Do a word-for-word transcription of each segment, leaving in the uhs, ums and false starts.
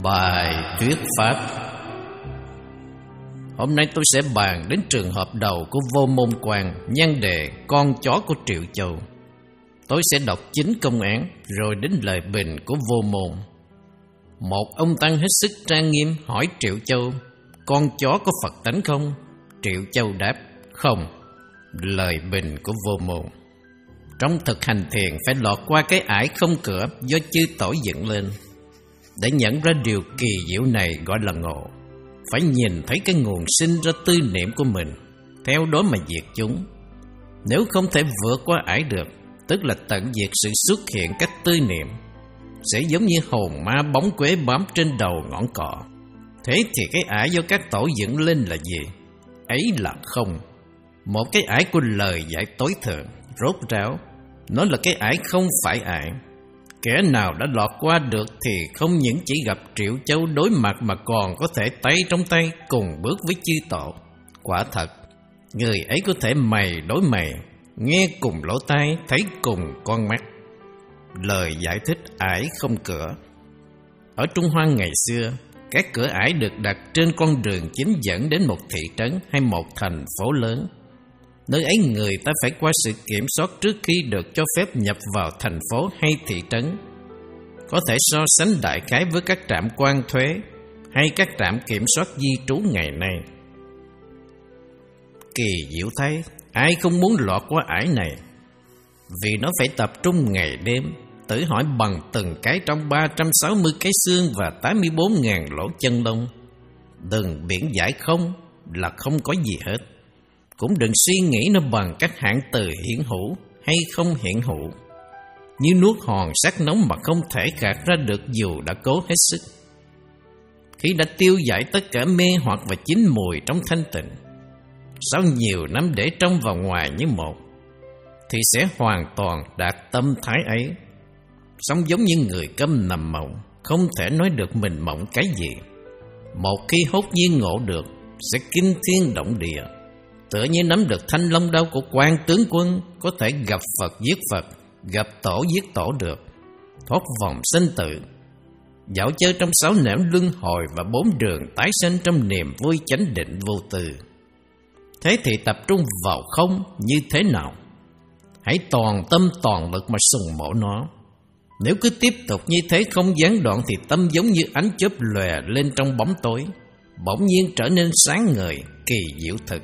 Bài thuyết pháp. Hôm nay tôi sẽ bàn đến trường hợp đầu của Vô Môn Quan, nhan đề con chó của Triệu Châu. Tôi sẽ đọc chính công án rồi đến lời bình của Vô Môn. Một ông tăng hết sức trang nghiêm hỏi Triệu Châu: con chó có Phật tánh không? Triệu Châu đáp: không. Lời bình của Vô Môn: trong thực hành thiền phải lọt qua cái ải không cửa do chư tổ dựng lên. Để nhận ra điều kỳ diệu này gọi là ngộ. Phải nhìn thấy cái nguồn sinh ra tư niệm của mình, theo đó mà diệt chúng. Nếu không thể vượt qua ải được, tức là tận diệt sự xuất hiện các tư niệm, sẽ giống như hồn ma bóng quế bám trên đầu ngọn cỏ. Thế thì cái ải do các tổ dựng lên là gì? Ấy là không. Một cái ải của lời giải tối thượng, rốt ráo. Nó là cái ải không phải ải. Kẻ nào đã lọt qua được thì không những chỉ gặp Triệu Châu đối mặt mà còn có thể tay trong tay cùng bước với chư tổ. Quả thật, người ấy có thể mày đối mày, nghe cùng lỗ tai, thấy cùng con mắt. Lời giải thích ải không cửa. Ở Trung Hoa ngày xưa, các cửa ải được đặt trên con đường chính dẫn đến một thị trấn hay một thành phố lớn. Nơi ấy người ta phải qua sự kiểm soát trước khi được cho phép nhập vào thành phố hay thị trấn. Có thể so sánh đại khái với các trạm quan thuế hay các trạm kiểm soát di trú ngày nay. Kỳ diệu thay, ai không muốn lọt qua ải này? Vì nó phải tập trung ngày đêm, tự hỏi bằng từng cái trong ba trăm sáu mươi cái xương và tám mươi bốn nghìn lỗ chân lông. Đừng biển giải không là không có gì hết. Cũng đừng suy nghĩ nó bằng các hạng từ hiện hữu hay không hiện hữu, như nuốt hòn sắt nóng mà không thể gạt ra được dù đã cố hết sức. Khi đã tiêu giải tất cả mê hoặc và chín mùi trong thanh tịnh, sau nhiều năm để trong và ngoài như một, thì sẽ hoàn toàn đạt tâm thái ấy. Sống giống như người câm nằm mộng, không thể nói được mình mộng cái gì. Một khi hốt nhiên ngộ được, sẽ kinh thiên động địa, tựa như nắm được thanh long đao của quan tướng quân, có thể gặp Phật giết Phật, gặp tổ giết tổ được, thoát vòng sinh tử, dạo chơi trong sáu nẻo luân hồi và bốn đường tái sinh trong niềm vui chánh định vô tư. Thế thì tập trung vào không như thế nào? Hãy toàn tâm toàn lực mà sùng mộ nó. Nếu cứ tiếp tục như thế không gián đoạn thì tâm giống như ánh chớp lòe lên trong bóng tối, bỗng nhiên trở nên sáng ngời, kỳ diệu thực.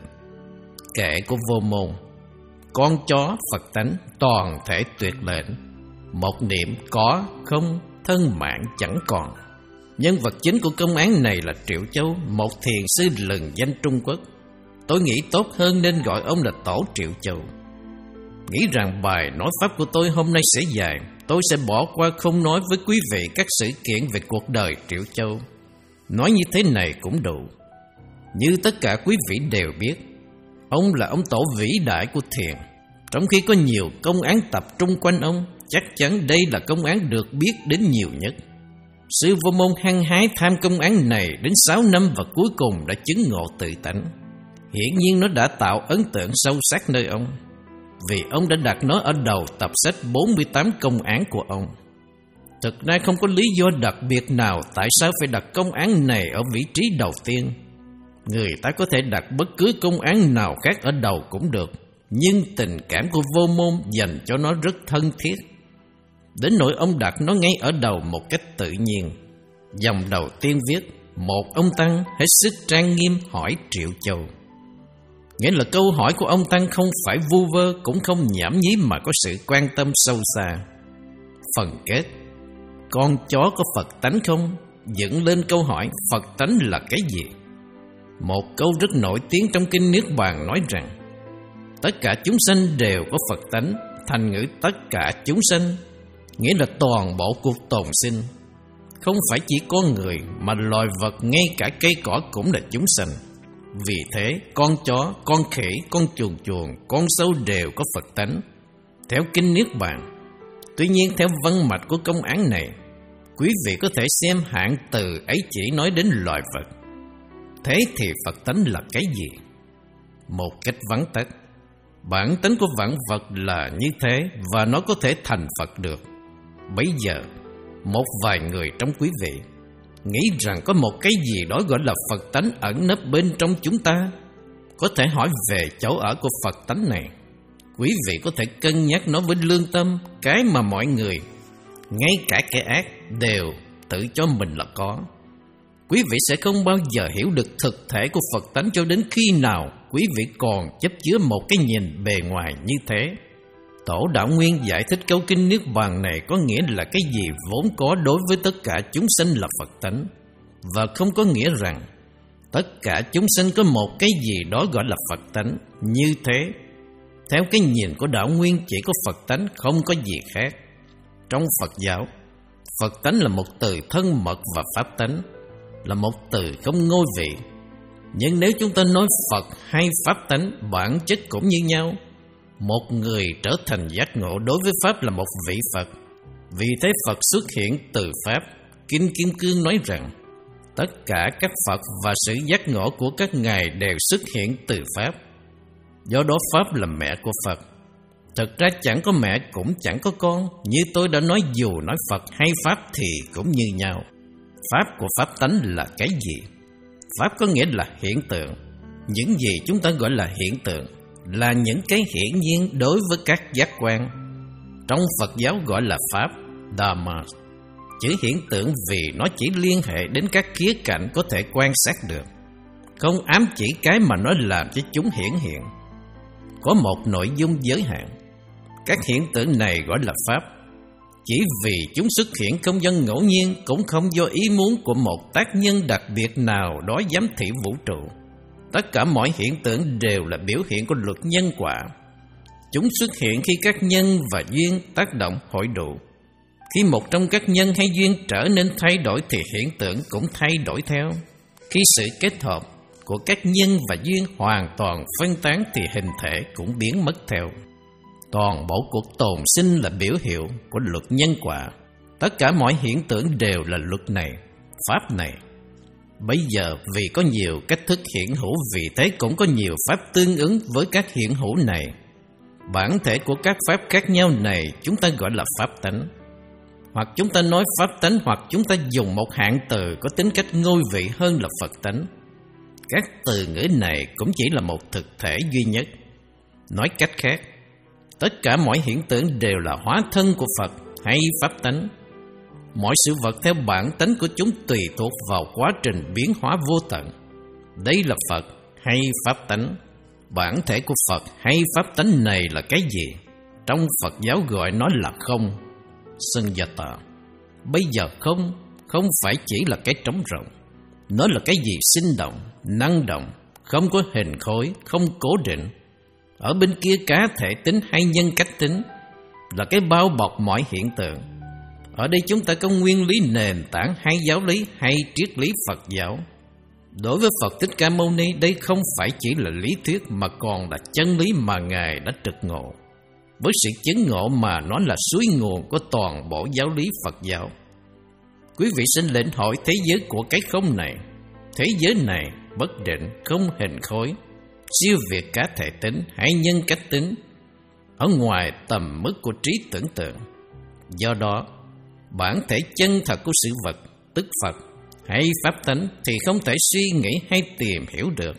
Kệ của Vô Môn: con chó Phật tánh toàn thể tuyệt lệnh, một niệm có không, thân mạng chẳng còn. Nhân vật chính của công án này là Triệu Châu, một thiền sư lừng danh Trung Quốc. Tôi nghĩ tốt hơn nên gọi ông là Tổ Triệu Châu. Nghĩ rằng bài nói pháp của tôi hôm nay sẽ dài, tôi sẽ bỏ qua không nói với quý vị các sự kiện về cuộc đời Triệu Châu. Nói như thế này cũng đủ. Như tất cả quý vị đều biết, ông là ông tổ vĩ đại của thiền. Trong khi có nhiều công án tập trung quanh ông, chắc chắn đây là công án được biết đến nhiều nhất. Sư Vô Môn hăng hái tham công án này đến sáu năm và cuối cùng đã chứng ngộ tự tánh. Hiển nhiên nó đã tạo ấn tượng sâu sắc nơi ông, vì ông đã đặt nó ở đầu tập sách bốn mươi tám công án của ông. Thực ra không có lý do đặc biệt nào tại sao phải đặt công án này ở vị trí đầu tiên. Người ta có thể đặt bất cứ công án nào khác ở đầu cũng được, nhưng tình cảm của Vô Môn dành cho nó rất thân thiết, đến nỗi ông đặt nó ngay ở đầu một cách tự nhiên. Dòng đầu tiên viết: một ông tăng hết sức trang nghiêm hỏi Triệu Châu. Nghĩa là câu hỏi của ông tăng không phải vu vơ, cũng không nhảm nhí mà có sự quan tâm sâu xa. Phần kết: con chó có Phật tánh không? Dựng lên câu hỏi Phật tánh là cái gì? Một câu rất nổi tiếng trong kinh Niết Bàn nói rằng tất cả chúng sanh đều có Phật tánh. Thành ngữ tất cả chúng sanh nghĩa là toàn bộ cuộc tồn sinh. Không phải chỉ con người mà loài vật, ngay cả cây cỏ cũng là chúng sanh. Vì thế con chó, con khỉ, con chuồn chuồn, con sâu đều có Phật tánh, theo kinh Niết Bàn. Tuy nhiên theo văn mạch của công án này, quý vị có thể xem hạng từ ấy chỉ nói đến loài vật. Thế thì Phật tánh là cái gì? Một cách vắn tắt, bản tính của vạn vật là như thế và nó có thể thành Phật được. Bấy giờ, một vài người trong quý vị nghĩ rằng có một cái gì đó gọi là Phật tánh ẩn nấp bên trong chúng ta. Có thể hỏi về chỗ ở của Phật tánh này. Quý vị có thể cân nhắc nó với lương tâm, cái mà mọi người, ngay cả kẻ ác, đều tự cho mình là có. Quý vị sẽ không bao giờ hiểu được thực thể của Phật tánh cho đến khi nào quý vị còn chấp chứa một cái nhìn bề ngoài như thế. Tổ Đạo Nguyên giải thích câu kinh Niết Bàn này có nghĩa là cái gì vốn có đối với tất cả chúng sanh là Phật tánh, và không có nghĩa rằng tất cả chúng sanh có một cái gì đó gọi là Phật tánh như thế. Theo cái nhìn của Đạo Nguyên, chỉ có Phật tánh, không có gì khác. Trong Phật giáo, Phật tánh là một từ thân mật và Pháp tánh là một từ không ngôi vị. Nhưng nếu chúng ta nói Phật hay Pháp tánh, bản chất cũng như nhau. Một người trở thành giác ngộ đối với Pháp là một vị Phật. Vì thế Phật xuất hiện từ Pháp. Kinh Kim Cương nói rằng tất cả các Phật và sự giác ngộ của các ngài đều xuất hiện từ Pháp. Do đó Pháp là mẹ của Phật. Thực ra chẳng có mẹ cũng chẳng có con. Như tôi đã nói, dù nói Phật hay Pháp thì cũng như nhau. Pháp của Pháp tánh là cái gì? Pháp có nghĩa là hiện tượng. Những gì chúng ta gọi là hiện tượng là những cái hiển nhiên đối với các giác quan. Trong Phật giáo gọi là Pháp, Dhamma. Chữ hiện tượng vì nó chỉ liên hệ đến các khía cạnh có thể quan sát được, không ám chỉ cái mà nó làm cho chúng hiển hiện. Có một nội dung giới hạn. Các hiện tượng này gọi là Pháp, chỉ vì chúng xuất hiện không do ngẫu nhiên, cũng không do ý muốn của một tác nhân đặc biệt nào đó giám thị vũ trụ. Tất cả mọi hiện tượng đều là biểu hiện của luật nhân quả. Chúng xuất hiện khi các nhân và duyên tác động hội đủ. Khi một trong các nhân hay duyên trở nên thay đổi thì hiện tượng cũng thay đổi theo. Khi sự kết hợp của các nhân và duyên hoàn toàn phân tán thì hình thể cũng biến mất theo. Toàn bộ cuộc tồn sinh là biểu hiệu của luật nhân quả. Tất cả mọi hiện tượng đều là luật này, Pháp này. Bây giờ vì có nhiều cách thức hiện hữu, vì thế cũng có nhiều Pháp tương ứng với các hiện hữu này. Bản thể của các Pháp khác nhau này chúng ta gọi là Pháp tánh. Hoặc chúng ta nói Pháp tánh, hoặc chúng ta dùng một hạng từ có tính cách ngôi vị hơn là Phật tánh. Các từ ngữ này cũng chỉ là một thực thể duy nhất. Nói cách khác, tất cả mọi hiện tượng đều là hóa thân của Phật hay Pháp tánh. Mọi sự vật theo bản tánh của chúng tùy thuộc vào quá trình biến hóa vô tận. Đây là Phật hay Pháp tánh. Bản thể của Phật hay Pháp tánh này là cái gì? Trong Phật giáo gọi nó là không, Sunyata. Bây giờ không, không phải chỉ là cái trống rỗng. Nó là cái gì sinh động, năng động, không có hình khối, không cố định. Ở bên kia cá thể tính hay nhân cách tính, là cái bao bọc mọi hiện tượng. Ở đây chúng ta có nguyên lý nền tảng hay giáo lý hay triết lý Phật giáo. Đối với Phật Thích Ca Mâu Ni, đây không phải chỉ là lý thuyết mà còn là chân lý mà Ngài đã trực ngộ. Với sự chứng ngộ mà nó là suối nguồn của toàn bộ giáo lý Phật giáo. Quý vị xin lĩnh hội thế giới của cái không này. Thế giới này bất định, không hình khối, siêu việt cá thể tính hay nhân cách tính, ở ngoài tầm mức của trí tưởng tượng. Do đó, bản thể chân thật của sự vật, tức Phật hay Pháp tánh thì không thể suy nghĩ hay tìm hiểu được.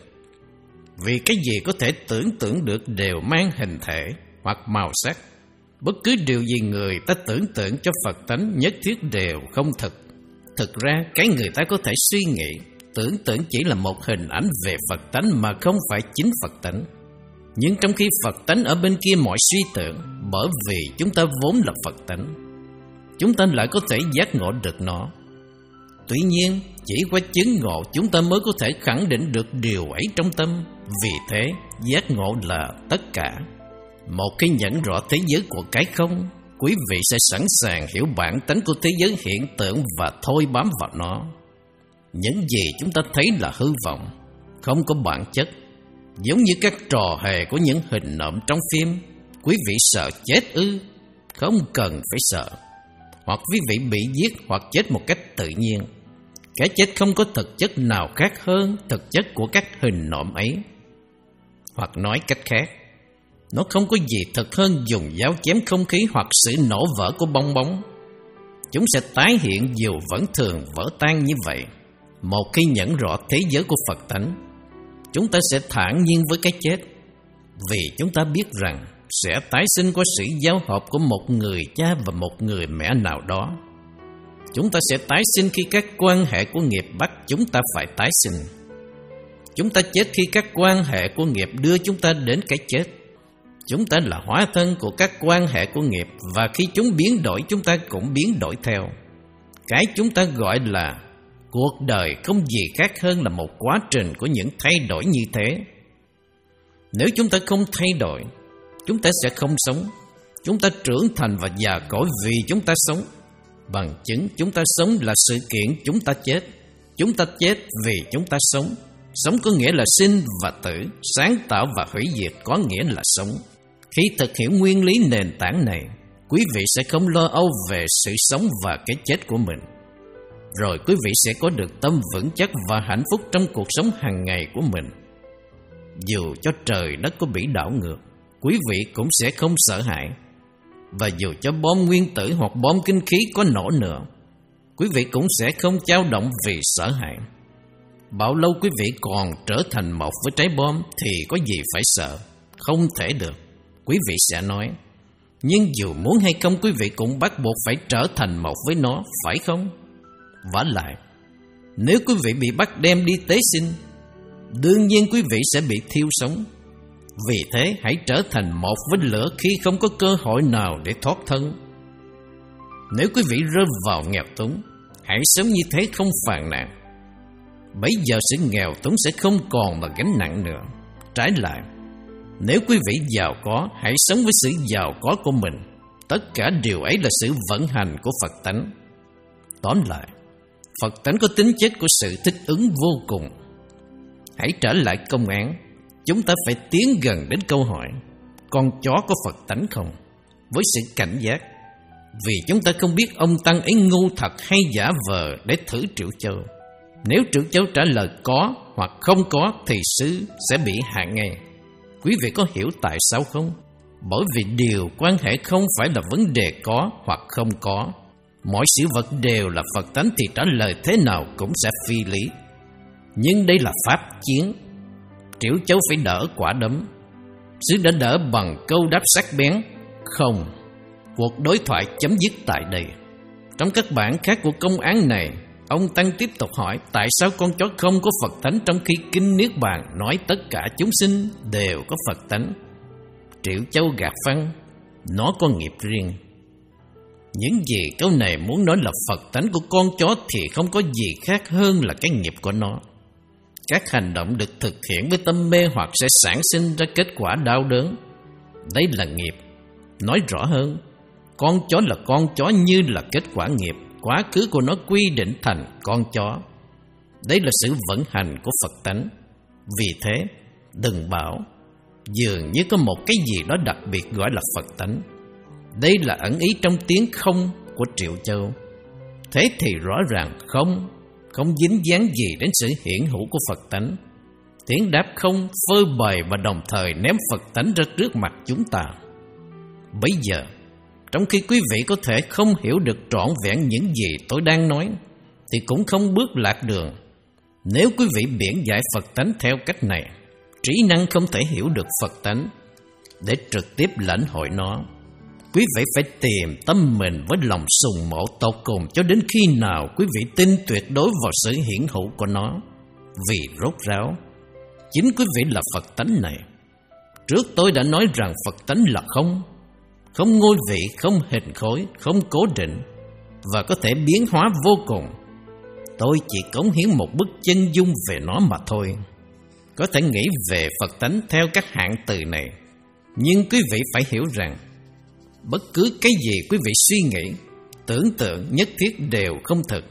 Vì cái gì có thể tưởng tượng được đều mang hình thể hoặc màu sắc. Bất cứ điều gì người ta tưởng tượng cho Phật tánh nhất thiết đều không thực. Thực ra, cái người ta có thể suy nghĩ, tưởng tượng chỉ là một hình ảnh về Phật tánh mà không phải chính Phật tánh. Nhưng trong khi Phật tánh ở bên kia mọi suy tưởng, bởi vì chúng ta vốn là Phật tánh, chúng ta lại có thể giác ngộ được nó. Tuy nhiên, chỉ qua chứng ngộ chúng ta mới có thể khẳng định được điều ấy trong tâm. Vì thế, giác ngộ là tất cả. Một khi nhận rõ thế giới của cái không, quý vị sẽ sẵn sàng hiểu bản tánh của thế giới hiện tượng và thôi bám vào nó. Những gì chúng ta thấy là hư vọng, không có bản chất, giống như các trò hề của những hình nộm trong phim. Quý vị sợ chết ư? Không cần phải sợ. Hoặc quý vị bị giết hoặc chết một cách tự nhiên. Cái chết không có thực chất nào khác hơn thực chất của các hình nộm ấy. Hoặc nói cách khác, nó không có gì thật hơn dùng dao chém không khí hoặc sự nổ vỡ của bong bóng. chúng sẽ tái hiện dù vẫn thường vỡ tan như vậy. Một khi nhận rõ thế giới của Phật tánh, chúng ta sẽ thản nhiên với cái chết, vì chúng ta biết rằng sẽ tái sinh qua sự giao hợp của một người cha và một người mẹ nào đó. Chúng ta sẽ tái sinh khi các quan hệ của nghiệp bắt chúng ta phải tái sinh. Chúng ta chết khi các quan hệ của nghiệp đưa chúng ta đến cái chết. Chúng ta là hóa thân của các quan hệ của nghiệp, và khi chúng biến đổi chúng ta cũng biến đổi theo. Cái chúng ta gọi là cuộc đời không gì khác hơn là một quá trình của những thay đổi như thế. Nếu chúng ta không thay đổi, chúng ta sẽ không sống. Chúng ta trưởng thành và già cỗi vì chúng ta sống. Bằng chứng chúng ta sống là sự kiện chúng ta chết. Chúng ta chết vì chúng ta sống. Sống có nghĩa là sinh và tử, sáng tạo và hủy diệt có nghĩa là sống. Khi thực hiểu nguyên lý nền tảng này, quý vị sẽ không lo âu về sự sống và cái chết của mình. Rồi quý vị sẽ có được tâm vững chắc và hạnh phúc trong cuộc sống hàng ngày của mình. Dù cho trời đất có bị đảo ngược, quý vị cũng sẽ không sợ hãi. Và dù cho bom nguyên tử hoặc bom kinh khí có nổ nữa, quý vị cũng sẽ không dao động vì sợ hãi. Bao lâu quý vị còn trở thành một với trái bom thì có gì phải sợ? Không thể được, quý vị sẽ nói. Nhưng dù muốn hay không, quý vị cũng bắt buộc phải trở thành một với nó, phải không? Vả lại, nếu quý vị bị bắt đem đi tế sinh, đương nhiên quý vị sẽ bị thiêu sống. Vì thế hãy trở thành một với lửa khi không có cơ hội nào để thoát thân. Nếu quý vị rơi vào nghèo túng, hãy sống như thế không phàn nàn. Bấy giờ sự nghèo túng sẽ không còn là gánh nặng nữa. Trái lại, nếu quý vị giàu có, hãy sống với sự giàu có của mình. Tất cả điều ấy là sự vận hành của Phật tánh. Tóm lại, Phật tánh có tính chất của sự thích ứng vô cùng. Hãy trở lại công án. Chúng ta phải tiến gần đến câu hỏi: con chó có Phật tánh không? Với sự cảnh giác, vì chúng ta không biết ông Tăng ấy ngu thật hay giả vờ để thử Triệu Châu. Nếu Triệu Châu trả lời có hoặc không có thì sứ sẽ bị hạ ngay. Quý vị có hiểu tại sao không? Bởi vì điều quan hệ không phải là vấn đề có hoặc không có. Mọi sự vật đều là Phật tánh thì trả lời thế nào cũng sẽ phi lý. Nhưng đây là pháp chiến. Triệu Châu phải đỡ quả đấm. Sứ đã đỡ bằng câu đáp sắc bén: không. Cuộc đối thoại chấm dứt tại đây. Trong các bản khác của công án này, ông Tăng tiếp tục hỏi tại sao con chó không có Phật tánh, trong khi Kinh Niết Bàn nói tất cả chúng sinh đều có Phật tánh. Triệu Châu gạt phăng: nó có nghiệp riêng. Những gì câu này muốn nói là Phật tánh của con chó thì không có gì khác hơn là cái nghiệp của nó. Các hành động được thực hiện với tâm mê hoặc sẽ sản sinh ra kết quả đau đớn. Đây là nghiệp. Nói rõ hơn, con chó là con chó như là kết quả nghiệp. Quá khứ của nó quy định thành con chó. Đây là sự vận hành của Phật tánh. Vì thế, đừng bảo dường như có một cái gì đó đặc biệt gọi là Phật tánh. Đây là ẩn ý trong tiếng không của Triệu Châu. Thế thì rõ ràng không Không dính dáng gì đến sự hiển hữu của Phật tánh. Tiếng đáp không phơi bày và đồng thời ném Phật tánh ra trước mặt chúng ta. Bây giờ, trong khi quý vị có thể không hiểu được trọn vẹn những gì tôi đang nói, thì cũng không bước lạc đường. Nếu quý vị biện giải Phật tánh theo cách này, trí năng không thể hiểu được Phật tánh. Để trực tiếp lãnh hội nó, quý vị phải tìm tâm mình với lòng sùng mộ tột cùng cho đến khi nào quý vị tin tuyệt đối vào sự hiển hữu của nó. Vì rốt ráo, chính quý vị là Phật tánh này. Trước tôi đã nói rằng Phật tánh là không, không ngôi vị, không hình khối, không cố định, và có thể biến hóa vô cùng. Tôi chỉ cống hiến một bức chân dung về nó mà thôi. Có thể nghĩ về Phật tánh theo các hạng từ này, nhưng quý vị phải hiểu rằng bất cứ cái gì quý vị suy nghĩ, tưởng tượng nhất thiết đều không thực.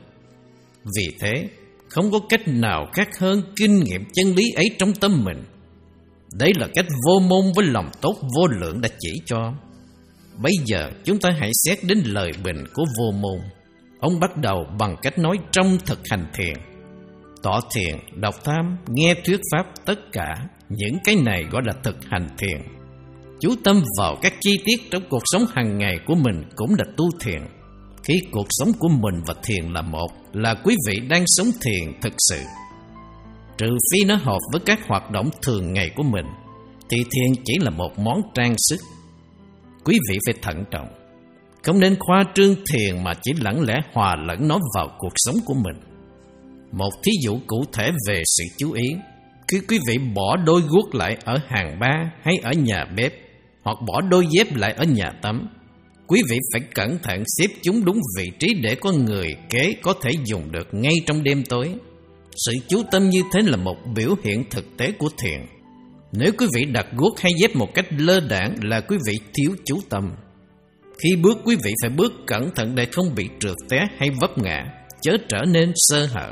Vì thế, không có cách nào khác hơn kinh nghiệm chân lý ấy trong tâm mình. Đây là cách vô môn với lòng tốt vô lượng đã chỉ cho. Bây giờ chúng ta hãy xét đến lời bình của vô môn. Ông bắt đầu bằng cách nói trong thực hành thiền. Tọa thiền, đọc tham, nghe thuyết pháp, tất cả những cái này gọi là thực hành thiền. Chú tâm vào các chi tiết trong cuộc sống hàng ngày của mình cũng là tu thiền. Khi cuộc sống của mình và thiền là một, là quý vị đang sống thiền thực sự. Trừ phi nó hợp với các hoạt động thường ngày của mình, thì thiền chỉ là một món trang sức. Quý vị phải thận trọng, không nên khoa trương thiền mà chỉ lặng lẽ hòa lẫn nó vào cuộc sống của mình. Một thí dụ cụ thể về sự chú ý: khi quý vị bỏ đôi guốc lại ở hàng ba hay ở nhà bếp, hoặc bỏ đôi dép lại ở nhà tắm, quý vị phải cẩn thận xếp chúng đúng vị trí để có người kế có thể dùng được ngay trong đêm tối. Sự chú tâm như thế là một biểu hiện thực tế của thiền. Nếu quý vị đặt guốc hay dép một cách lơ đãng là quý vị thiếu chú tâm. Khi bước, quý vị phải bước cẩn thận để không bị trượt té hay vấp ngã, chớ trở nên sơ hở.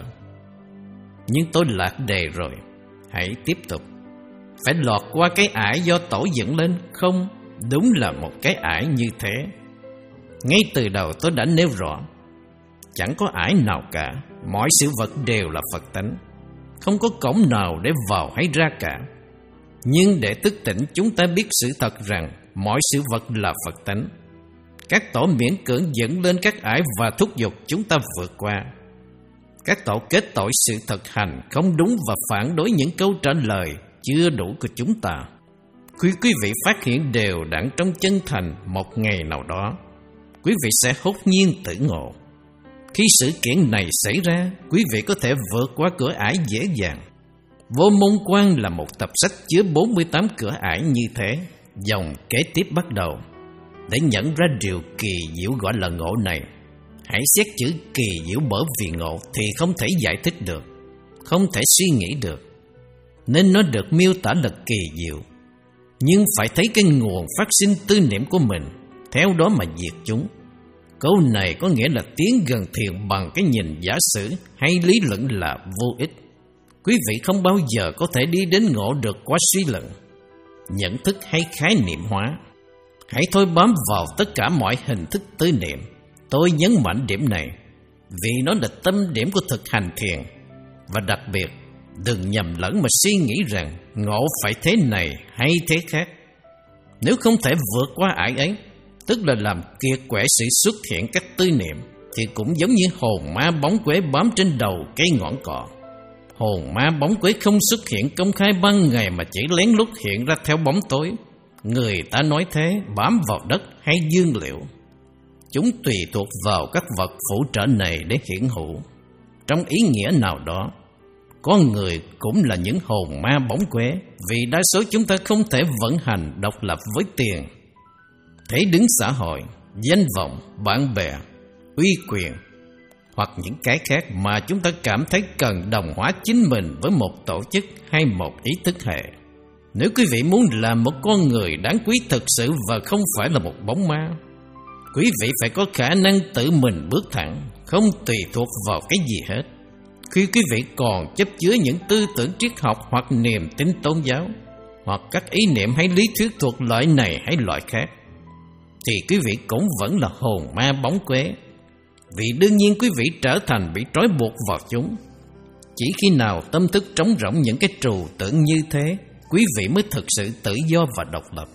Nhưng tôi lạc đề rồi, hãy tiếp tục. Phải lọt qua cái ải do tổ dựng lên không? Đúng là một cái ải như thế. Ngay từ đầu tôi đã nêu rõ, chẳng có ải nào cả, mọi sự vật đều là Phật tánh, không có cổng nào để vào hay ra cả. Nhưng để thức tỉnh, chúng ta biết sự thật rằng mọi sự vật là Phật tánh. Các tổ miễn cưỡng dẫn lên các ải và thúc giục chúng ta vượt qua. Các tổ kết tội sự thực hành không đúng và phản đối những câu trả lời chưa đủ của chúng ta. Khi quý vị phát hiện đều đặn trong chân thành, một ngày nào đó, quý vị sẽ hốt nhiên tự ngộ. Khi sự kiện này xảy ra, quý vị có thể vượt qua cửa ải dễ dàng. Vô Môn Quan là một tập sách chứa bốn mươi tám cửa ải như thế. Dòng kế tiếp bắt đầu. Để nhận ra điều kỳ diệu gọi là ngộ này, hãy xét chữ kỳ diệu, bởi vì ngộ thì không thể giải thích được, không thể suy nghĩ được, nên nó được miêu tả là kỳ diệu. Nhưng phải thấy cái nguồn phát sinh tư niệm của mình, theo đó mà diệt chúng. Câu này có nghĩa là tiến gần thiền bằng cái nhìn giả sử hay lý luận là vô ích. Quý vị không bao giờ có thể đi đến ngộ được qua suy luận, nhận thức hay khái niệm hóa. Hãy thôi bám vào tất cả mọi hình thức tư niệm. Tôi nhấn mạnh điểm này vì nó là tâm điểm của thực hành thiền. Và đặc biệt, đừng nhầm lẫn mà suy nghĩ rằng ngộ phải thế này hay thế khác. Nếu không thể vượt qua ải ấy, tức là làm kiệt quệ sự xuất hiện các tư niệm, thì cũng giống như hồn ma bóng quế bám trên đầu cây ngọn cọ. Hồn ma bóng quế không xuất hiện công khai ban ngày mà chỉ lén lút hiện ra theo bóng tối. Người ta nói thế bám vào đất hay dương liệu. Chúng tùy thuộc vào các vật phụ trợ này để hiển hữu. Trong ý nghĩa nào đó, con người cũng là những hồn ma bóng quế, vì đa số chúng ta không thể vận hành độc lập với tiền, thế đứng xã hội, danh vọng, bạn bè, uy quyền hoặc những cái khác mà chúng ta cảm thấy cần đồng hóa chính mình với một tổ chức hay một ý thức hệ. Nếu quý vị muốn làm một con người đáng quý thực sự và không phải là một bóng ma, quý vị phải có khả năng tự mình bước thẳng, không tùy thuộc vào cái gì hết. Khi quý vị còn chấp chứa những tư tưởng triết học hoặc niềm tin tôn giáo, hoặc các ý niệm hay lý thuyết thuộc loại này hay loại khác, thì quý vị cũng vẫn là hồn ma bóng quế. Vì đương nhiên quý vị trở thành bị trói buộc vào chúng. Chỉ khi nào tâm thức trống rỗng những cái trừu tượng như thế, quý vị mới thực sự tự do và độc lập.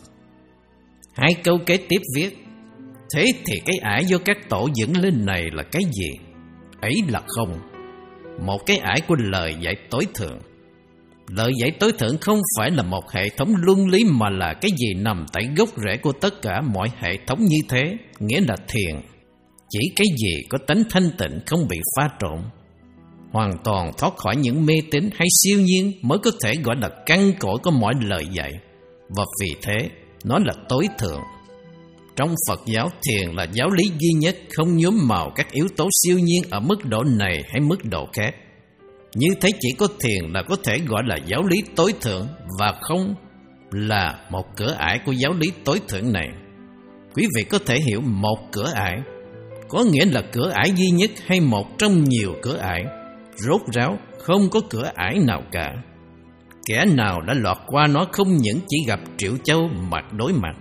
Hai câu kế tiếp viết: thế thì cái ải do các tổ dựng lên này là cái gì? Ấy là không. Một cái ải của lời dạy tối thượng. Lời dạy tối thượng không phải là một hệ thống luân lý, mà là cái gì nằm tại gốc rễ của tất cả mọi hệ thống như thế, nghĩa là thiền. Chỉ cái gì có tánh thanh tịnh, không bị pha trộn, hoàn toàn thoát khỏi những mê tín hay siêu nhiên, mới có thể gọi là căn cội của mọi lời dạy. Và vì thế, nó là tối thượng. Trong Phật giáo, thiền là giáo lý duy nhất không nhuốm màu các yếu tố siêu nhiên ở mức độ này hay mức độ khác. Như thế chỉ có thiền là có thể gọi là giáo lý tối thượng, và không là một cửa ải của giáo lý tối thượng này. Quý vị có thể hiểu một cửa ải có nghĩa là cửa ải duy nhất hay một trong nhiều cửa ải. Rốt ráo, không có cửa ải nào cả. Kẻ nào đã lọt qua nó không những chỉ gặp Triệu Châu mặt đối mặt.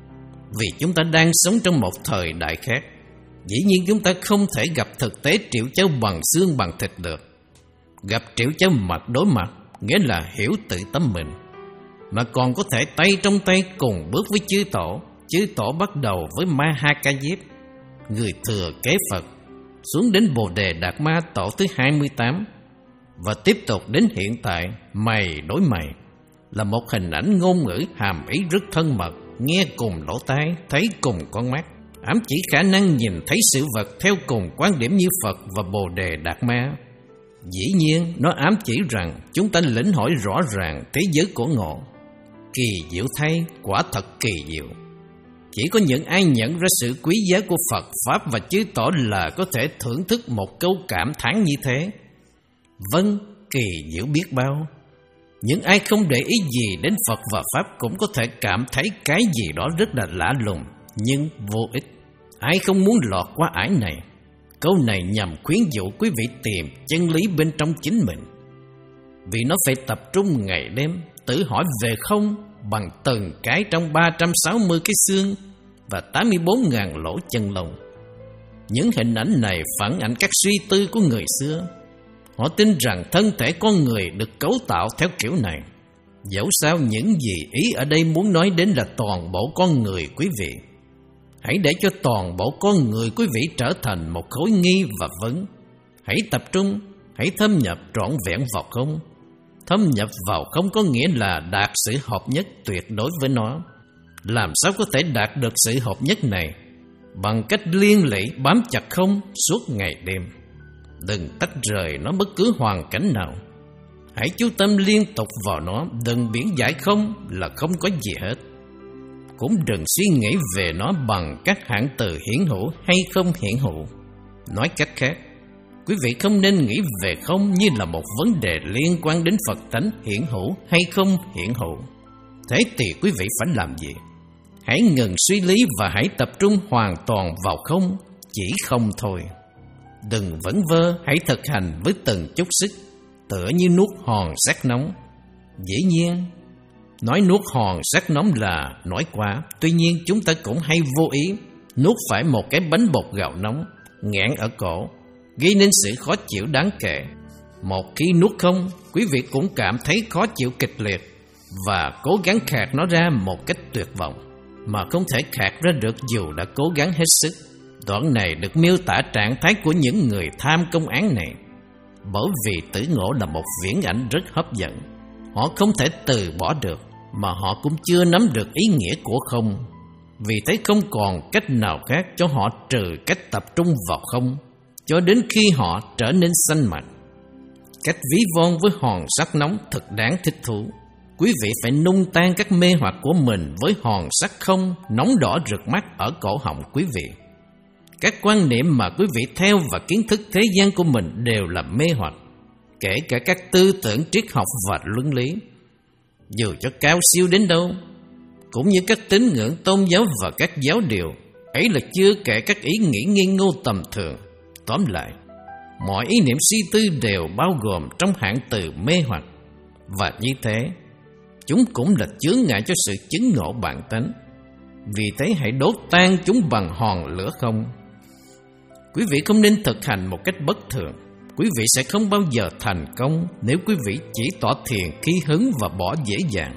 Vì chúng ta đang sống trong một thời đại khác, dĩ nhiên chúng ta không thể gặp thực tế Triệu Châu bằng xương bằng thịt được. Gặp Triệu Châu mặt đối mặt nghĩa là hiểu tự tâm mình, mà còn có thể tay trong tay cùng bước với chư tổ. Chư tổ bắt đầu với Ma Ha Ca Diếp, người thừa kế Phật, xuống đến Bồ Đề Đạt Ma tổ thứ hai mươi tám, và tiếp tục đến hiện tại mày đối mày, là một hình ảnh ngôn ngữ hàm ý rất thân mật, nghe cùng lỗ tai, thấy cùng con mắt, ám chỉ khả năng nhìn thấy sự vật theo cùng quan điểm như Phật và Bồ Đề Đạt Ma. Dĩ nhiên, nó ám chỉ rằng chúng ta lĩnh hội rõ ràng thế giới của ngộ. Kỳ diệu thay, quả thật kỳ diệu. Chỉ có những ai nhận ra sự quý giá của Phật Pháp và chứng tỏ là có thể thưởng thức một câu cảm thán như thế. Vâng, kỳ diệu biết bao. Những ai không để ý gì đến Phật và Pháp cũng có thể cảm thấy cái gì đó rất là lạ lùng, nhưng vô ích. Ai không muốn lọt qua ải này? Câu này nhằm khuyến dụ quý vị tìm chân lý bên trong chính mình. Vì nó phải tập trung ngày đêm, tự hỏi về không bằng từng cái trong ba trăm sáu mươi cái xương và tám mươi bốn ngàn lỗ chân lông. Những hình ảnh này phản ảnh các suy tư của người xưa. Họ tin rằng thân thể con người được cấu tạo theo kiểu này. Dẫu sao những gì ý ở đây muốn nói đến là toàn bộ con người quý vị. Hãy để cho toàn bộ con người quý vị trở thành một khối nghi và vấn. Hãy tập trung, hãy thâm nhập trọn vẹn vào không. Thâm nhập vào không có nghĩa là đạt sự hợp nhất tuyệt đối với nó. Làm sao có thể đạt được sự hợp nhất này? Bằng cách liên lụy bám chặt không suốt ngày đêm. Đừng tách rời nó bất cứ hoàn cảnh nào. Hãy chú tâm liên tục vào nó. Đừng biển giải không là không có gì hết. Cũng đừng suy nghĩ về nó bằng các hạng từ hiển hữu hay không hiển hữu. Nói cách khác, quý vị không nên nghĩ về không như là một vấn đề liên quan đến Phật tánh hiển hữu hay không hiển hữu. Thế thì quý vị phải làm gì? Hãy ngừng suy lý và hãy tập trung hoàn toàn vào không, chỉ không thôi. Đừng vẩn vơ, hãy thực hành với từng chút sức, tựa như nuốt hòn sắt nóng. Dĩ nhiên, nói nuốt hòn sắt nóng là nói quá, tuy nhiên chúng ta cũng hay vô ý nuốt phải một cái bánh bột gạo nóng, nghẹn ở cổ, gây nên sự khó chịu đáng kể. Một khi nuốt không, quý vị cũng cảm thấy khó chịu kịch liệt và cố gắng khạc nó ra một cách tuyệt vọng, mà không thể khạc ra được dù đã cố gắng hết sức. Đoạn này được miêu tả trạng thái của những người tham công án này. Bởi vì tử ngộ là một viễn ảnh rất hấp dẫn, họ không thể từ bỏ được, mà họ cũng chưa nắm được ý nghĩa của không. Vì thế không còn cách nào khác cho họ trừ cách tập trung vào không, cho đến khi họ trở nên xanh mặt. Cách ví von với hòn sắt nóng thật đáng thích thú. Quý vị phải nung tan các mê hoặc của mình với hòn sắt không nóng đỏ rực mắt ở cổ họng quý vị. Các quan niệm mà quý vị theo và kiến thức thế gian của mình đều là mê hoặc, kể cả các tư tưởng triết học và luân lý. Dù cho cao siêu đến đâu, cũng như các tín ngưỡng tôn giáo và các giáo điều, ấy là chưa kể các ý nghĩ nghi ngô tầm thường. Tóm lại, mọi ý niệm suy tư đều bao gồm trong hạng từ mê hoặc, và như thế, chúng cũng là chướng ngại cho sự chứng ngộ bản tánh. Vì thế hãy đốt tan chúng bằng hòn lửa không. Quý vị không nên thực hành một cách bất thường. Quý vị sẽ không bao giờ thành công nếu quý vị chỉ tỏ thiền khi hứng và bỏ dễ dàng.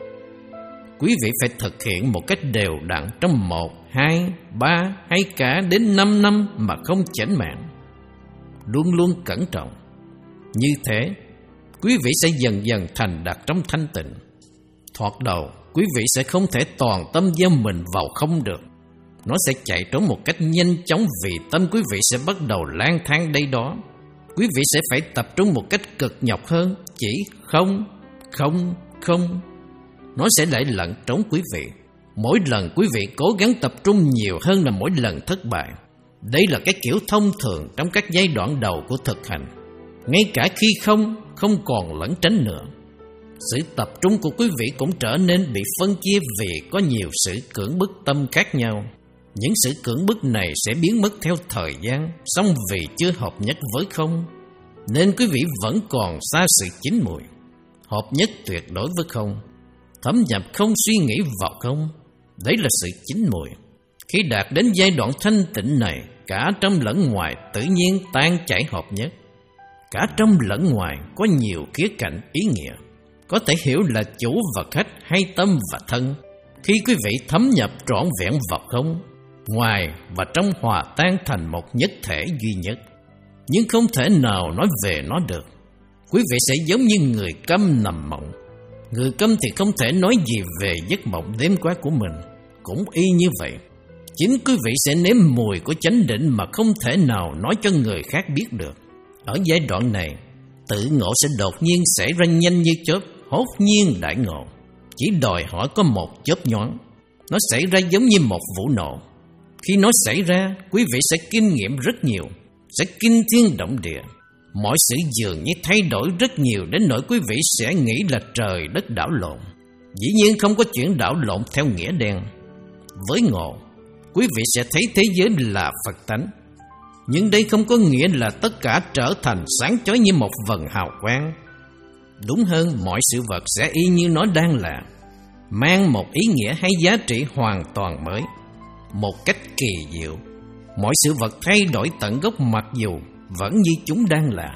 Quý vị phải thực hiện một cách đều đặn trong một, hai, ba hay cả đến năm năm mà không chểnh mảng. Luôn luôn cẩn trọng. Như thế, quý vị sẽ dần dần thành đạt trong thanh tịnh. Thoạt đầu, quý vị sẽ không thể toàn tâm gieo mình vào không được. Nó sẽ chạy trốn một cách nhanh chóng vì tâm quý vị sẽ bắt đầu lang thang đây đó. Quý vị sẽ phải tập trung một cách cực nhọc hơn, chỉ không, không, không. Nó sẽ lại lẩn trốn quý vị. Mỗi lần quý vị cố gắng tập trung nhiều hơn là mỗi lần thất bại. Đây là cái kiểu thông thường trong các giai đoạn đầu của thực hành. Ngay cả khi không, không còn lẩn tránh nữa. Sự tập trung của quý vị cũng trở nên bị phân chia vì có nhiều sự cưỡng bức tâm khác nhau. Những sự cưỡng bức này sẽ biến mất theo thời gian, song vì chưa hợp nhất với không, nên quý vị vẫn còn xa sự chín mùi. Hợp nhất tuyệt đối với không, thấm nhập không suy nghĩ vào không, đấy là sự chín mùi. Khi đạt đến giai đoạn thanh tịnh này, cả trong lẫn ngoài tự nhiên tan chảy hợp nhất. Cả trong lẫn ngoài có nhiều khía cạnh ý nghĩa, có thể hiểu là chủ và khách hay tâm và thân. Khi quý vị thấm nhập trọn vẹn vào không, ngoài và trong hòa tan thành một nhất thể duy nhất, nhưng không thể nào nói về nó được. Quý vị sẽ giống như người câm nằm mộng. Người câm thì không thể nói gì về giấc mộng đêm qua của mình. Cũng y như vậy, chính quý vị sẽ nếm mùi của chánh định mà không thể nào nói cho người khác biết được. Ở giai đoạn này, tự ngộ sẽ đột nhiên xảy ra nhanh như chớp, hốt nhiên đại ngộ. Chỉ đòi hỏi có một chớp nhoáng. Nó xảy ra giống như một vụ nổ. Khi nó xảy ra, quý vị sẽ kinh nghiệm rất nhiều, sẽ kinh thiên động địa. Mọi sự dường như thay đổi rất nhiều đến nỗi quý vị sẽ nghĩ là trời đất đảo lộn. Dĩ nhiên không có chuyện đảo lộn theo nghĩa đen. Với ngộ, quý vị sẽ thấy thế giới là Phật tánh. Nhưng đây không có nghĩa là tất cả trở thành sáng chói như một vầng hào quang. Đúng hơn, mọi sự vật sẽ y như nó đang là, mang một ý nghĩa hay giá trị hoàn toàn mới, một cách kỳ diệu. Mọi sự vật thay đổi tận gốc mặc dù vẫn như chúng đang là.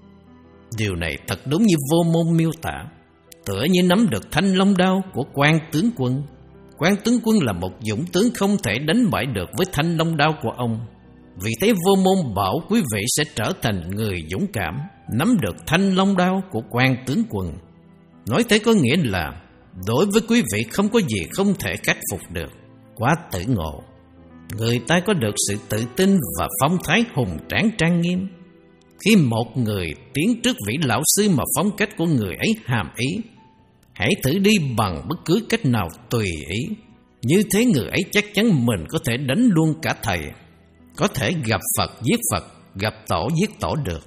Điều này thật đúng như Vô Môn miêu tả, tựa như nắm được thanh long đao của Quan tướng quân. Quan tướng quân là một dũng tướng không thể đánh bại được với thanh long đao của ông. Vì thế Vô Môn bảo quý vị sẽ trở thành người dũng cảm, nắm được thanh long đao của Quan tướng quân. Nói thế có nghĩa là đối với quý vị không có gì không thể khắc phục được. Quá tự ngộ, người ta có được sự tự tin và phong thái hùng tráng trang nghiêm. Khi một người tiến trước vị lão sư mà phong cách của người ấy hàm ý, hãy thử đi bằng bất cứ cách nào tùy ý. Như thế người ấy chắc chắn mình có thể đánh luôn cả thầy, có thể gặp Phật giết Phật, gặp tổ giết tổ được.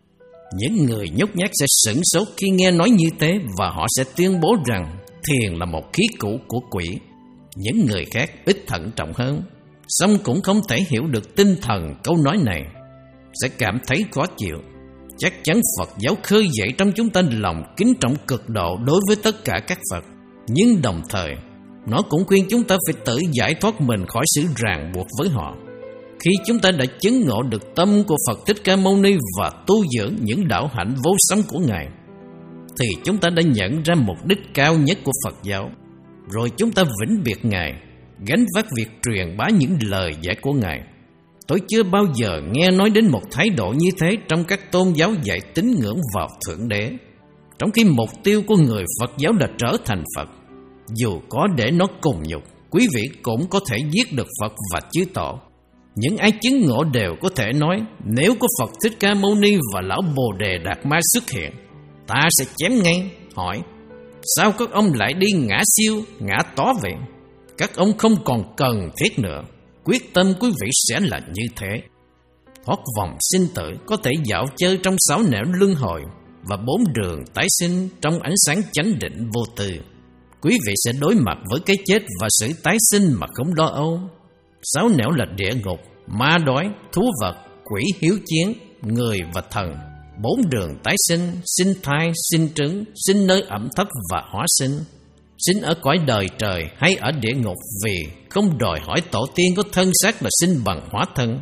Những người nhút nhát sẽ sửng sốt khi nghe nói như thế, và họ sẽ tuyên bố rằng thiền là một khí cụ của quỷ. Những người khác ít thận trọng hơn, song cũng không thể hiểu được tinh thần câu nói này, sẽ cảm thấy khó chịu. Chắc chắn Phật giáo khơi dậy trong chúng ta lòng kính trọng cực độ đối với tất cả các Phật, nhưng đồng thời nó cũng khuyên chúng ta phải tự giải thoát mình khỏi sự ràng buộc với họ. Khi chúng ta đã chứng ngộ được tâm của Phật Thích Ca Mâu Ni và tu dưỡng những đạo hạnh vô song của Ngài, thì chúng ta đã nhận ra mục đích cao nhất của Phật giáo. Rồi chúng ta vĩnh biệt Ngài, gánh vác việc truyền bá những lời dạy của Ngài. Tôi chưa bao giờ nghe nói đến một thái độ như thế trong các tôn giáo dạy tín ngưỡng vào Thượng Đế, trong khi mục tiêu của người Phật giáo là trở thành Phật. Dù có để nó cùng nhục, quý vị cũng có thể giết được Phật và chư tổ. Những ai chứng ngộ đều có thể nói, nếu có Phật Thích Ca Mâu Ni và Lão Bồ Đề Đạt Ma xuất hiện, ta sẽ chém ngay. Hỏi, sao các ông lại đi ngã siêu, ngã tó vậy? Các ông không còn cần thiết nữa. Quyết tâm quý vị sẽ là như thế. Thoát vòng sinh tử, có thể dạo chơi trong sáu nẻo luân hồi và bốn đường tái sinh trong ánh sáng chánh định vô tư. Quý vị sẽ đối mặt với cái chết và sự tái sinh mà không lo âu. Sáu nẻo là địa ngục, ma đói, thú vật, quỷ hiếu chiến, người và thần. Bốn đường tái sinh, sinh thai, sinh trứng, sinh nơi ẩm thấp và hóa sinh. Sinh ở cõi đời trời hay ở địa ngục, vì không đòi hỏi tổ tiên có thân xác là sinh bằng hóa thân.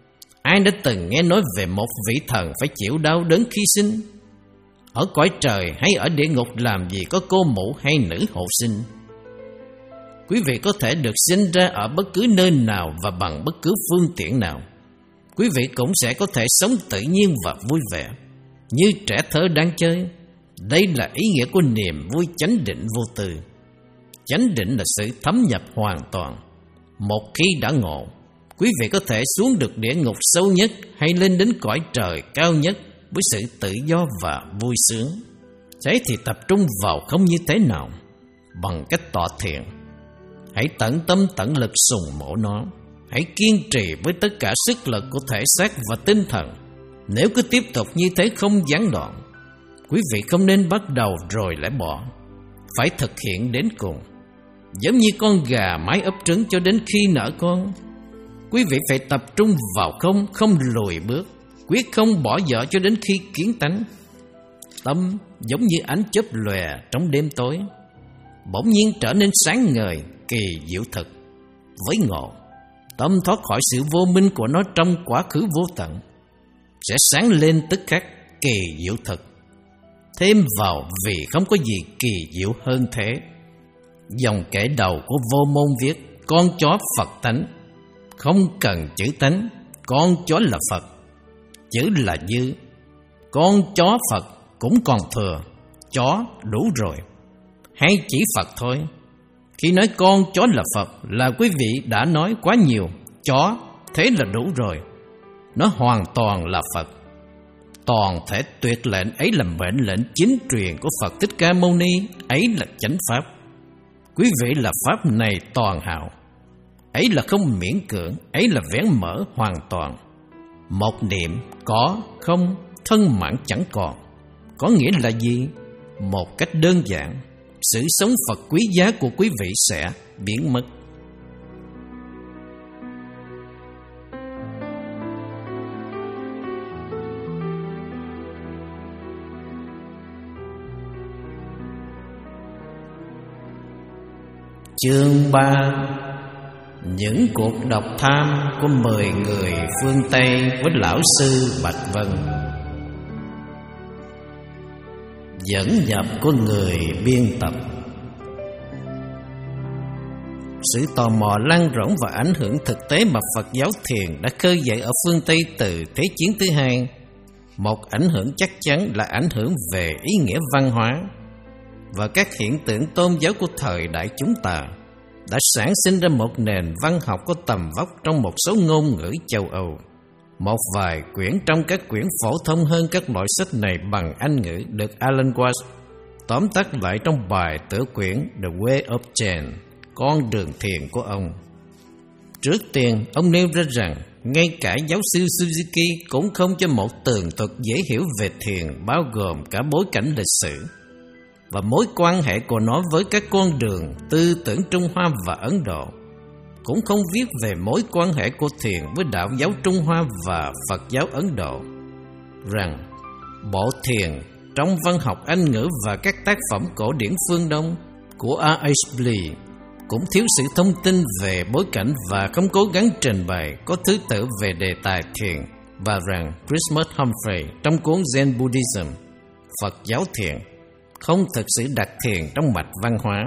Ai đã từng nghe nói về một vị thần phải chịu đau đớn khi sinh? Ở cõi trời hay ở địa ngục làm gì có cô mụ hay nữ hộ sinh? Quý vị có thể được sinh ra ở bất cứ nơi nào và bằng bất cứ phương tiện nào. Quý vị cũng sẽ có thể sống tự nhiên và vui vẻ, như trẻ thơ đang chơi. Đây là ý nghĩa của niềm vui chánh định vô tư. Chánh định là sự thấm nhập hoàn toàn. Một khi đã ngộ, quý vị có thể xuống được địa ngục sâu nhất hay lên đến cõi trời cao nhất với sự tự do và vui sướng. Thế thì tập trung vào không như thế nào? Bằng cách tọa thiền. Hãy tận tâm tận lực sùng mộ nó. Hãy kiên trì với tất cả sức lực của thể xác và tinh thần. Nếu cứ tiếp tục như thế không gián đoạn, quý vị không nên bắt đầu rồi lại bỏ. Phải thực hiện đến cùng. Giống như con gà mái ấp trứng cho đến khi nở con. Quý vị phải tập trung vào không, không lùi bước, quyết không bỏ dở cho đến khi kiến tánh. Tâm giống như ánh chớp lòe trong đêm tối, bỗng nhiên trở nên sáng ngời, kỳ diệu thực. Với ngộ, tâm thoát khỏi sự vô minh của nó trong quá khứ vô tận, sẽ sáng lên tức khắc, kỳ diệu thực. Thêm vào vì không có gì kỳ diệu hơn thế. Dòng kể đầu của Vô Môn viết, con chó Phật tánh. không cần chữ tánh, con chó là Phật, chữ là dư. Con chó Phật cũng còn thừa, chó đủ rồi, hay chỉ Phật thôi. Khi nói con chó là Phật là quý vị đã nói quá nhiều. Chó, thế là đủ rồi. Nó hoàn toàn là Phật. Toàn thể tuyệt lệnh ấy là mệnh lệnh chính truyền của Phật Thích Ca Mâu Ni, ấy là chánh pháp. Quý vị là pháp này toàn hảo, ấy là không miễn cưỡng, ấy là vén mở hoàn toàn. Một niệm có không, thân mạng chẳng còn. Có nghĩa là gì? Một cách đơn giản, sự sống Phật quý giá của quý vị sẽ biến mất. Chương ba. Những cuộc độc tham của mười người phương Tây với lão sư Bạch Vân. Dẫn nhập của người biên tập. Sự tò mò lan rộng và ảnh hưởng thực tế mà Phật giáo thiền đã khơi dậy ở phương Tây từ Thế chiến thứ hai. Một ảnh hưởng chắc chắn là ảnh hưởng về ý nghĩa văn hóa, và các hiện tượng tôn giáo của thời đại chúng ta đã sản sinh ra một nền văn học có tầm vóc trong một số ngôn ngữ châu Âu. Một vài quyển trong các quyển phổ thông hơn các loại sách này bằng Anh ngữ được Alan Watts tóm tắt lại trong bài tựa quyển The Way of Zen, con đường thiền của ông. Trước tiên, ông nêu ra rằng ngay cả giáo sư Suzuki cũng không cho một tường thuật dễ hiểu về thiền bao gồm cả bối cảnh lịch sử và mối quan hệ của nó với các con đường tư tưởng Trung Hoa và Ấn Độ, cũng không viết về mối quan hệ của thiền với đạo giáo Trung Hoa và Phật giáo Ấn Độ, rằng bộ thiền trong văn học Anh ngữ và các tác phẩm cổ điển phương Đông của A H Lee cũng thiếu sự thông tin về bối cảnh và không cố gắng trình bày có thứ tự về đề tài thiền, và rằng Christmas Humphrey trong cuốn Zen Buddhism, Phật giáo thiền, không thực sự đặt thiền trong mạch văn hóa.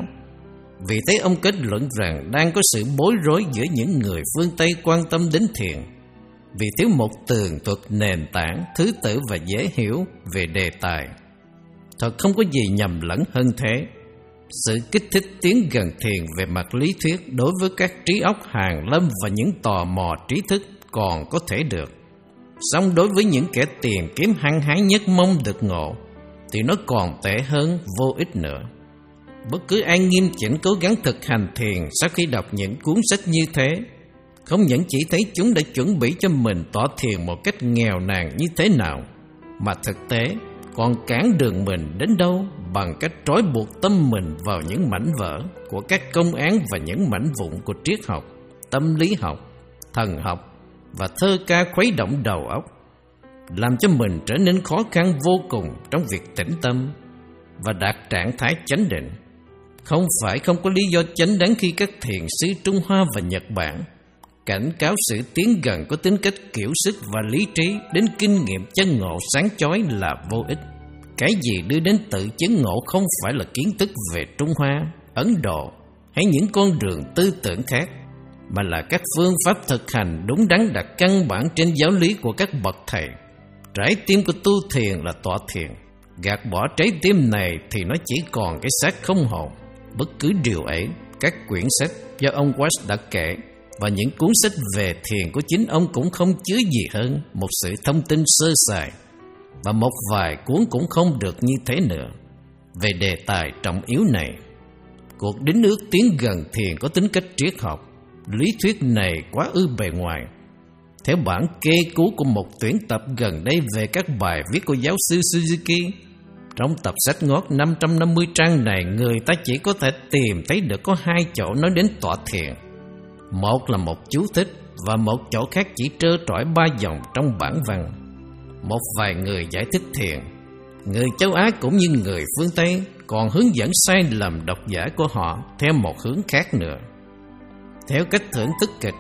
Vì thế ông kết luận rằng đang có sự bối rối giữa những người phương Tây quan tâm đến thiền, vì thiếu một tường thuật nền tảng, thứ tự và dễ hiểu về đề tài. Thật không có gì nhầm lẫn hơn thế. Sự kích thích tiến gần thiền về mặt lý thuyết đối với các trí óc hàn lâm và những tò mò trí thức còn có thể được. Song đối với những kẻ tìm kiếm hăng hái nhất mong được ngộ thì nó còn tệ hơn vô ích nữa. Bất cứ ai nghiêm chỉnh cố gắng thực hành thiền sau khi đọc những cuốn sách như thế, không những chỉ thấy chúng đã chuẩn bị cho mình tọa thiền một cách nghèo nàn như thế nào, mà thực tế còn cản đường mình đến đâu bằng cách trói buộc tâm mình vào những mảnh vỡ của các công án và những mảnh vụn của triết học, tâm lý học, thần học và thơ ca khuấy động đầu óc, làm cho mình trở nên khó khăn vô cùng trong việc tĩnh tâm và đạt trạng thái chánh định. Không phải không có lý do chánh đáng khi các thiền sư Trung Hoa và Nhật Bản cảnh cáo sự tiến gần có tính cách kiểu sức và lý trí đến kinh nghiệm chân ngộ sáng chói là vô ích. Cái gì đưa đến tự chứng ngộ không phải là kiến thức về Trung Hoa, Ấn Độ hay những con đường tư tưởng khác, mà là các phương pháp thực hành đúng đắn đặt căn bản trên giáo lý của các bậc thầy. Trái tim của tu thiền là tọa thiền. Gạt bỏ trái tim này thì nó chỉ còn cái xác không hồn. Bất cứ điều ấy, các quyển sách do ông Watts đã kể và những cuốn sách về thiền của chính ông cũng không chứa gì hơn một sự thông tin sơ sài, và một vài cuốn cũng không được như thế nữa. Về đề tài trọng yếu này, cuộc đính ước tiến gần thiền có tính cách triết học. Lý thuyết này quá ư bề ngoài. Theo bản kê cứu của một tuyển tập gần đây về các bài viết của giáo sư Suzuki, trong tập sách ngót năm trăm năm mươi trang này, người ta chỉ có thể tìm thấy được có hai chỗ nói đến tọa thiền. Một là một chú thích và một chỗ khác chỉ trơ trọi ba dòng trong bản văn. Một vài người giải thích thiền, người châu Á cũng như người phương Tây, còn hướng dẫn sai lầm độc giả của họ theo một hướng khác nữa. Theo cách thưởng thức kịch,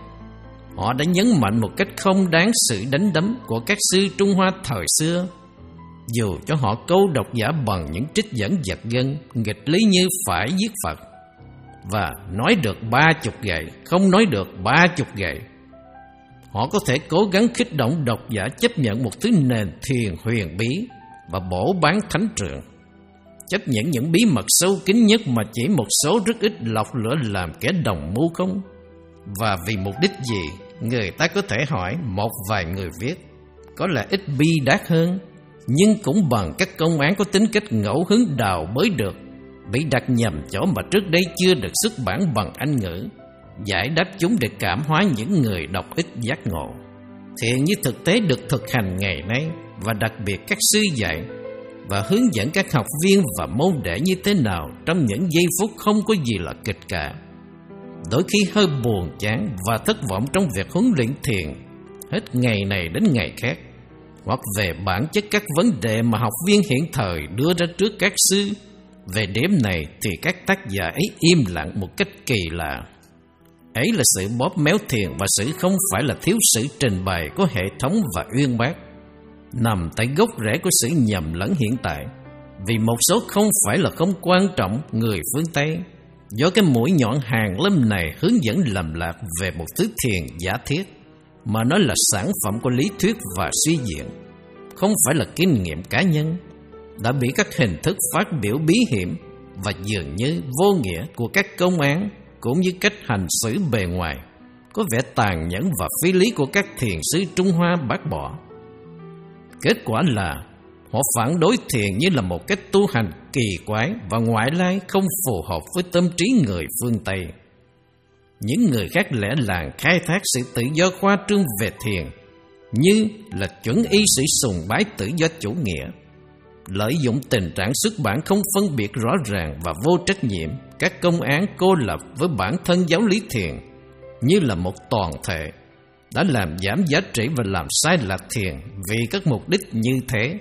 họ đã nhấn mạnh một cách không đáng sự đánh đấm của các sư Trung Hoa thời xưa, dù cho họ câu độc giả bằng những trích dẫn giật gân, nghịch lý như phải giết Phật, và nói được ba chục gậy, không nói được ba chục gậy, Họ có thể cố gắng kích động độc giả chấp nhận một thứ nền thiền huyền bí và bổ bán thánh trường, chấp nhận những bí mật sâu kín nhất mà chỉ một số rất ít lọc lửa làm kẻ đồng mưu không. Và vì mục đích gì, người ta có thể hỏi một vài người viết, có lẽ ít bi đát hơn, nhưng cũng bằng các công án có tính cách ngẫu hứng đào bới được, bị đặt nhầm chỗ mà trước đây chưa được xuất bản bằng Anh ngữ, giải đáp chúng để cảm hóa những người đọc ít giác ngộ. Thiền như thực tế được thực hành ngày nay, và đặc biệt các sư dạy và hướng dẫn các học viên và môn đệ như thế nào trong những giây phút không có gì là kịch cả, đôi khi hơi buồn chán và thất vọng trong việc huấn luyện thiền hết ngày này đến ngày khác, hoặc về bản chất các vấn đề mà học viên hiện thời đưa ra trước các sư. Về điểm này thì các tác giả ấy im lặng một cách kỳ lạ. Ấy là sự bóp méo thiền, và sự không phải là thiếu sự trình bày có hệ thống và uyên bác, nằm tại gốc rễ của sự nhầm lẫn hiện tại. Vì một số không phải là không quan trọng người phương Tây, do cái mũi nhọn hàng lâm này hướng dẫn lầm lạc về một thứ thiền giả thiết, mà nó là sản phẩm của lý thuyết và suy diễn, không phải là kinh nghiệm cá nhân, đã bị các hình thức phát biểu bí hiểm và dường như vô nghĩa của các công án, cũng như cách hành xử bề ngoài có vẻ tàn nhẫn và phi lý của các thiền sư Trung Hoa bác bỏ. Kết quả là họ phản đối thiền như là một cách tu hành kỳ quái và ngoại lai, không phù hợp với tâm trí người phương Tây. Những người khác lẽ làng khai thác sự tự do khoa trương về thiền như là chuẩn y sự sùng bái tự do chủ nghĩa, lợi dụng tình trạng xuất bản không phân biệt rõ ràng và vô trách nhiệm các công án cô lập với bản thân giáo lý thiền như là một toàn thể, đã làm giảm giá trị và làm sai lạc thiền vì các mục đích như thế.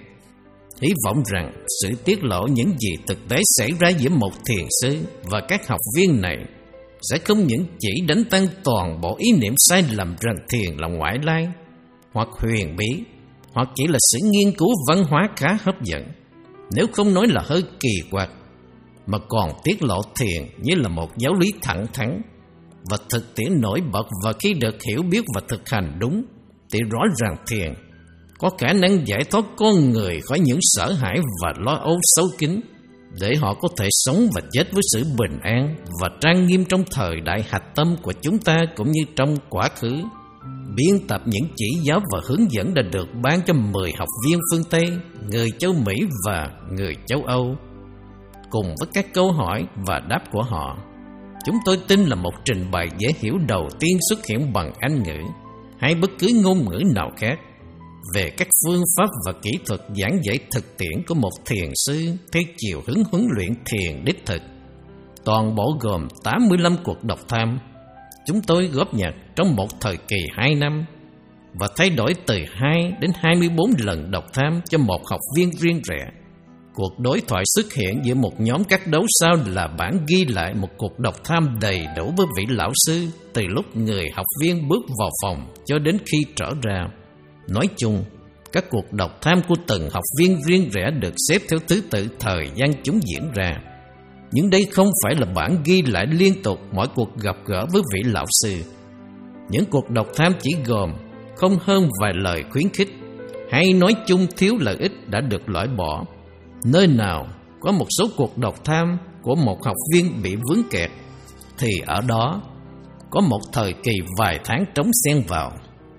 Hy vọng rằng sự tiết lộ những gì thực tế xảy ra giữa một thiền sư và các học viên này sẽ không những chỉ đánh tan toàn bộ ý niệm sai lầm rằng thiền là ngoại lai hoặc huyền bí, hoặc chỉ là sự nghiên cứu văn hóa khá hấp dẫn, nếu không nói là hơi kỳ quặc, mà còn tiết lộ thiền như là một giáo lý thẳng thắn và thực tiễn nổi bật. Và khi được hiểu biết và thực hành đúng thì rõ ràng thiền có khả năng giải thoát con người khỏi những sợ hãi và lo âu sâu kín, để họ có thể sống và chết với sự bình an và trang nghiêm trong thời đại hạch tâm của chúng ta cũng như trong quá khứ. Biên tập những chỉ giáo và hướng dẫn đã được ban cho mười học viên phương Tây, người châu Mỹ và người châu Âu. Cùng với các câu hỏi và đáp của họ, chúng tôi tin là một trình bày dễ hiểu đầu tiên xuất hiện bằng Anh ngữ hay bất cứ ngôn ngữ nào khác về các phương pháp và kỹ thuật giảng dạy thực tiễn của một thiền sư theo chiều hướng huấn luyện thiền đích thực. Toàn bộ gồm tám mươi lăm cuộc đọc tham. Chúng tôi góp nhặt trong một thời kỳ hai năm và thay đổi từ hai đến hai mươi bốn lần đọc tham cho một học viên riêng rẽ. Cuộc đối thoại xuất hiện giữa một nhóm các đấu sau là bản ghi lại một cuộc đọc tham đầy đủ với vị lão sư từ lúc người học viên bước vào phòng cho đến khi trở ra. Nói chung, các cuộc đọc tham của từng học viên riêng rẽ được xếp theo thứ tự thời gian chúng diễn ra. Nhưng đây không phải là bản ghi lại liên tục mỗi cuộc gặp gỡ với vị lão sư. Những cuộc đọc tham chỉ gồm không hơn vài lời khuyến khích, hay nói chung thiếu lợi ích đã được loại bỏ. Nơi nào có một số cuộc đọc tham của một học viên bị vướng kẹt, thì ở đó có một thời kỳ vài tháng trống xen vào.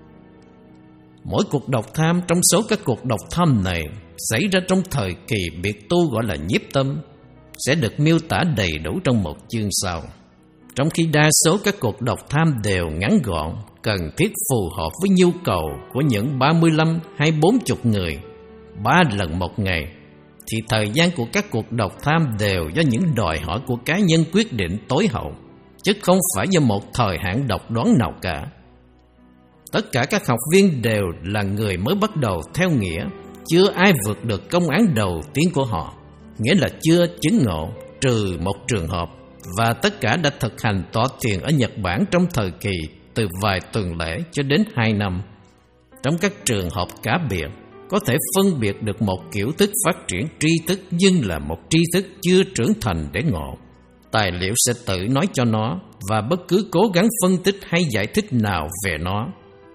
Mỗi cuộc đọc tham trong số các cuộc đọc tham này xảy ra trong thời kỳ biệt tu gọi là nhiếp tâm sẽ được miêu tả đầy đủ trong một chương sau. Trong khi đa số các cuộc đọc tham đều ngắn gọn, cần thiết phù hợp với nhu cầu của những ba mươi lăm hay bốn mươi người ba lần một ngày, thì thời gian của các cuộc đọc tham đều do những đòi hỏi của cá nhân quyết định tối hậu, chứ không phải do một thời hạn độc đoán nào cả. Tất cả các học viên đều là người mới bắt đầu theo nghĩa, chưa ai vượt được công án đầu tiên của họ, nghĩa là chưa chứng ngộ, trừ một trường hợp, và tất cả đã thực hành tọa thiền ở Nhật Bản trong thời kỳ từ vài tuần lễ cho đến hai năm. Trong các trường hợp cá biệt, có thể phân biệt được một kiểu thức phát triển tri thức nhưng là một tri thức chưa trưởng thành để ngộ. Tài liệu sẽ tự nói cho nó, và bất cứ cố gắng phân tích hay giải thích nào về nó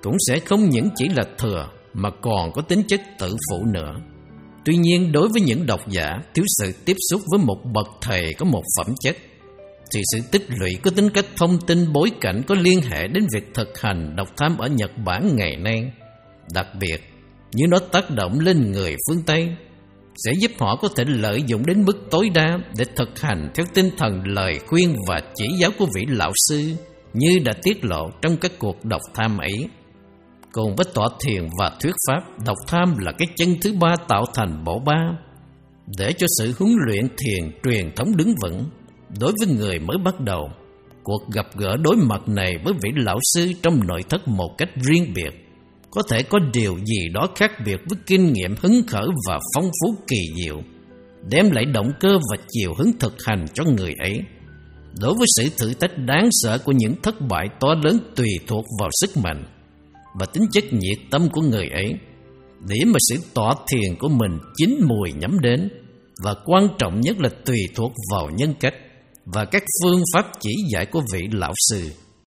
cũng sẽ không những chỉ là thừa mà còn có tính chất tự phụ nữa. Tuy nhiên, đối với những độc giả thiếu sự tiếp xúc với một bậc thầy có một phẩm chất, thì sự tích lũy có tính cách thông tin bối cảnh có liên hệ đến việc thực hành độc tham ở Nhật Bản ngày nay, đặc biệt như nó tác động lên người phương Tây, sẽ giúp họ có thể lợi dụng đến mức tối đa để thực hành theo tinh thần lời khuyên và chỉ giáo của vị lão sư như đã tiết lộ trong các cuộc độc tham ấy. Cùng với tọa thiền và thuyết pháp, độc tham là cái chân thứ ba tạo thành bộ ba. Để cho sự huấn luyện thiền truyền thống đứng vững, đối với người mới bắt đầu, cuộc gặp gỡ đối mặt này với vị lão sư trong nội thất một cách riêng biệt có thể có điều gì đó khác biệt với kinh nghiệm hứng khởi và phong phú kỳ diệu, đem lại động cơ và chiều hướng thực hành cho người ấy. Đối với sự thử thách đáng sợ của những thất bại to lớn tùy thuộc vào sức mạnh và tính chất nhiệt tâm của người ấy, để mà sự tọa thiền của mình chín mùi nhắm đến, và quan trọng nhất là tùy thuộc vào nhân cách và các phương pháp chỉ dạy của vị lão sư.